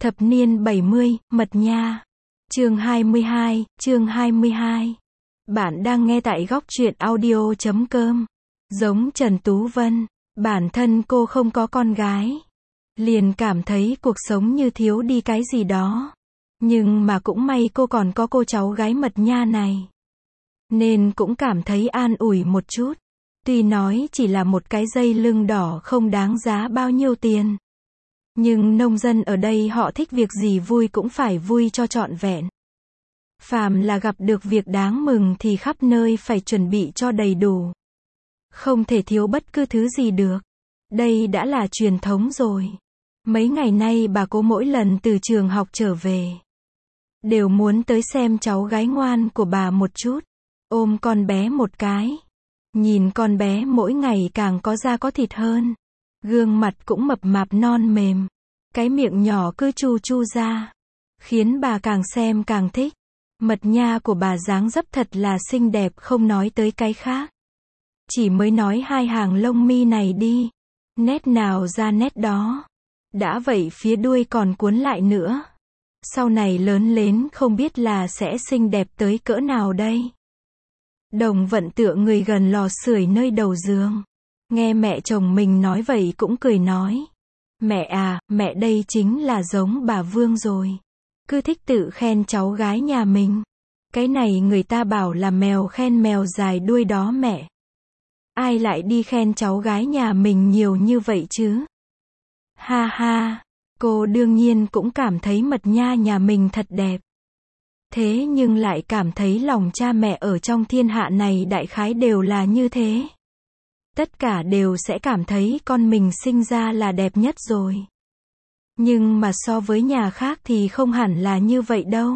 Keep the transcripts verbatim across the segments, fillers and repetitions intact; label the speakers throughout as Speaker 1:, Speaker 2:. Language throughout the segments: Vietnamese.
Speaker 1: Thập niên bảy mươi, Mật Nha. Chương hai mươi hai, chương hai mươi hai. Bạn đang nghe tại góc truyện audio chấm com. Giống Trần Tú Vân, bản thân cô không có con gái, liền cảm thấy cuộc sống như thiếu đi cái gì đó. Nhưng mà cũng may cô còn có cô cháu gái Mật Nha này, nên cũng cảm thấy an ủi một chút. Tuy nói chỉ là một cái dây lưng đỏ không đáng giá bao nhiêu tiền, nhưng nông dân ở đây họ thích việc gì vui cũng phải vui cho trọn vẹn. Phàm là gặp được việc đáng mừng thì khắp nơi phải chuẩn bị cho đầy đủ, không thể thiếu bất cứ thứ gì được. Đây đã là truyền thống rồi. Mấy ngày nay bà cố mỗi lần từ trường học trở về, đều muốn tới xem cháu gái ngoan của bà một chút, ôm con bé một cái. Nhìn con bé mỗi ngày càng có da có thịt hơn, gương mặt cũng mập mạp non mềm, cái miệng nhỏ cứ chu chu ra, khiến bà càng xem càng thích. Mật Nha của bà dáng dấp thật là xinh đẹp không nói tới cái khác. Chỉ mới nói hai hàng lông mi này đi, nét nào ra nét đó. Đã vậy phía đuôi còn cuốn lại nữa. Sau này lớn lên không biết là sẽ xinh đẹp tới cỡ nào đây. Đồng Vận tựa người gần lò sưởi nơi đầu giường, nghe mẹ chồng mình nói vậy cũng cười nói: Mẹ à, mẹ đây chính là giống bà Vương rồi. Cứ thích tự khen cháu gái nhà mình. Cái này người ta bảo là mèo khen mèo dài đuôi đó mẹ. Ai lại đi khen cháu gái nhà mình nhiều như vậy chứ? Ha ha, cô đương nhiên cũng cảm thấy Mật Nha nhà mình thật đẹp. Thế nhưng lại cảm thấy lòng cha mẹ ở trong thiên hạ này đại khái đều là như thế. Tất cả đều sẽ cảm thấy con mình sinh ra là đẹp nhất rồi. Nhưng mà so với nhà khác thì không hẳn là như vậy đâu.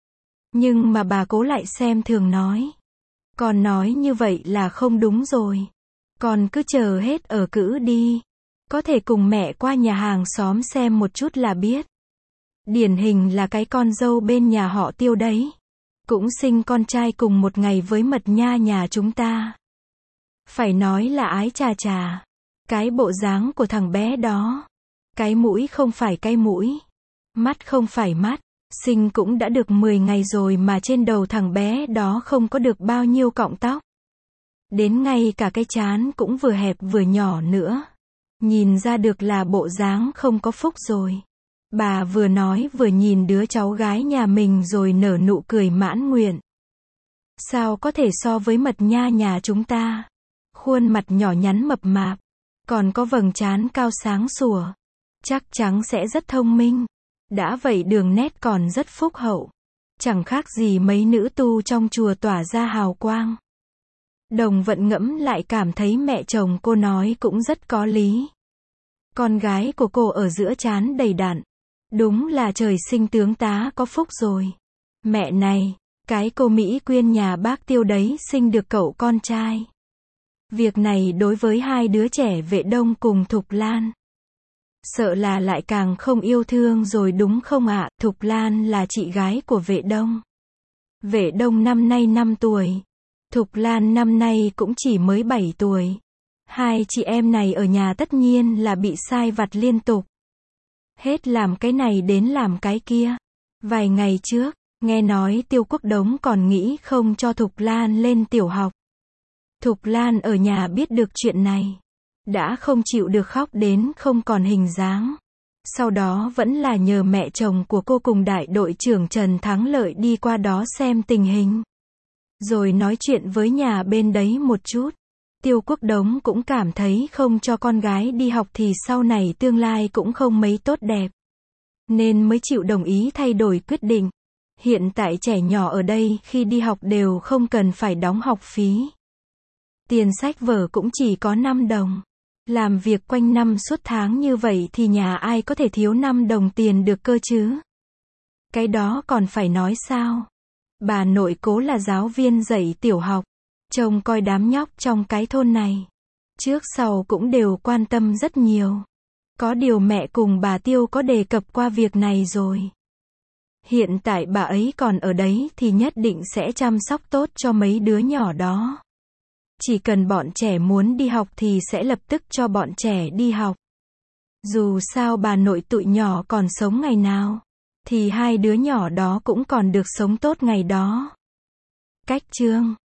Speaker 1: Nhưng mà bà cố lại xem thường nói: Con nói như vậy là không đúng rồi. Con cứ chờ hết ở cữ đi. Có thể cùng mẹ qua nhà hàng xóm xem một chút là biết. Điển hình là cái con dâu bên nhà họ Tiêu đấy. Cũng sinh con trai cùng một ngày với Mật Nha nhà chúng ta. Phải nói là ái chà chà. Cái bộ dáng của thằng bé đó. Cái mũi không phải cái mũi. Mắt không phải mắt. Sinh cũng đã được mười ngày rồi mà trên đầu thằng bé đó không có được bao nhiêu cọng tóc. Đến ngay cả cái trán cũng vừa hẹp vừa nhỏ nữa. Nhìn ra được là bộ dáng không có phúc rồi. Bà vừa nói vừa nhìn đứa cháu gái nhà mình rồi nở nụ cười mãn nguyện. Sao có thể so với Mật Nha nhà chúng ta? Khuôn mặt nhỏ nhắn mập mạp, còn có vầng trán cao sáng sủa, chắc chắn sẽ rất thông minh. Đã vậy đường nét còn rất phúc hậu, chẳng khác gì mấy nữ tu trong chùa tỏa ra hào quang. Đồng Vận ngẫm lại cảm thấy mẹ chồng cô nói cũng rất có lý. Con gái của cô ở giữa trán đầy đặn, đúng là trời sinh tướng tá có phúc rồi. Mẹ này, cái cô Mỹ Quyên nhà bác Tiêu đấy sinh được cậu con trai. Việc này đối với hai đứa trẻ Vệ Đông cùng Thục Lan, sợ là lại càng không yêu thương rồi đúng không ạ? Thục Lan là chị gái của Vệ Đông. Vệ Đông năm nay năm tuổi. Thục Lan năm nay cũng chỉ mới bảy tuổi. Hai chị em này ở nhà tất nhiên là bị sai vặt liên tục. Hết làm cái này đến làm cái kia. Vài ngày trước, nghe nói Tiêu Quốc Đống còn nghĩ không cho Thục Lan lên tiểu học. Thục Lan ở nhà biết được chuyện này, đã không chịu được khóc đến không còn hình dáng. Sau đó vẫn là nhờ mẹ chồng của cô cùng đại đội trưởng Trần Thắng Lợi đi qua đó xem tình hình, rồi nói chuyện với nhà bên đấy một chút. Tiêu Quốc Đống cũng cảm thấy không cho con gái đi học thì sau này tương lai cũng không mấy tốt đẹp, nên mới chịu đồng ý thay đổi quyết định. Hiện tại trẻ nhỏ ở đây khi đi học đều không cần phải đóng học phí. Tiền sách vở cũng chỉ có năm đồng. Làm việc quanh năm suốt tháng như vậy thì nhà ai có thể thiếu năm đồng tiền được cơ chứ? Cái đó còn phải nói sao? Bà nội cố là giáo viên dạy tiểu học, trông coi đám nhóc trong cái thôn này, trước sau cũng đều quan tâm rất nhiều. Có điều mẹ cùng bà Tiêu có đề cập qua việc này rồi. Hiện tại bà ấy còn ở đấy thì nhất định sẽ chăm sóc tốt cho mấy đứa nhỏ đó. Chỉ cần bọn trẻ muốn đi học thì sẽ lập tức cho bọn trẻ đi học. Dù sao bà nội tụi nhỏ còn sống ngày nào, thì hai đứa nhỏ đó cũng còn được sống tốt ngày đó. Cách chương